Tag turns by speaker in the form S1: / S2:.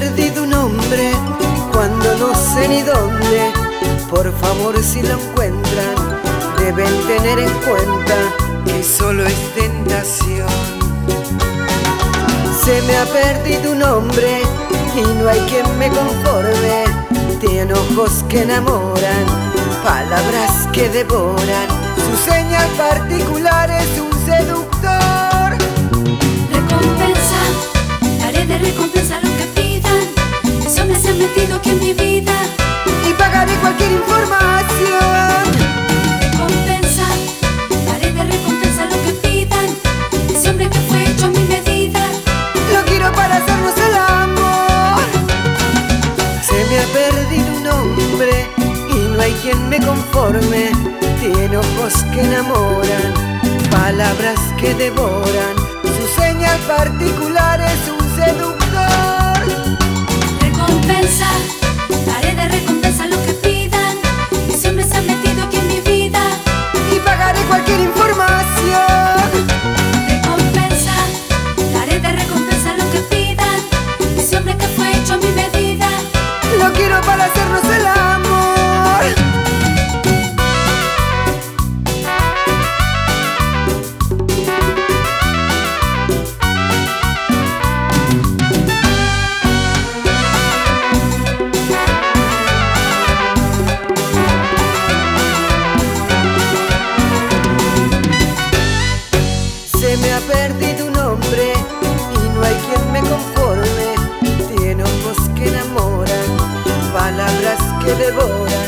S1: perdido un hombre cuando no sé ni dónde. Por favor, si lo encuentran, deben tener en cuenta que solo es tentación. Se me ha perdido un hombre y no hay quien me conforme. Tiene ojos que enamoran, palabras que devoran. Su señal particular es un seductor.
S2: Recompensa, daré de recompensa lo que pidan. Ese hombre se ha metido aquí en mi vida
S1: y pagaré cualquier información.
S2: Recompensa, daré de recompensa lo que pidan. Ese hombre que fue hecho a mi medida.
S1: Lo quiero para hacernos el amor. Se me ha perdido un hombre y no hay quien me conforme. Tiene ojos que enamoran, palabras que devoran. Su señal particular es un seductor.
S2: Recompensa, daré de recompensa lo que pidan. Ese hombre se ha metido aquí en mi vida
S1: y pagaré cualquier información.
S2: Recompensa, daré de recompensa lo que pidan. Ese hombre que fue hecho a mi medida.
S1: Lo quiero para hacernos el amor. Se me ha perdido un hombre y no hay quien me conforme. Tiene ojos que enamoran, palabras que devoran.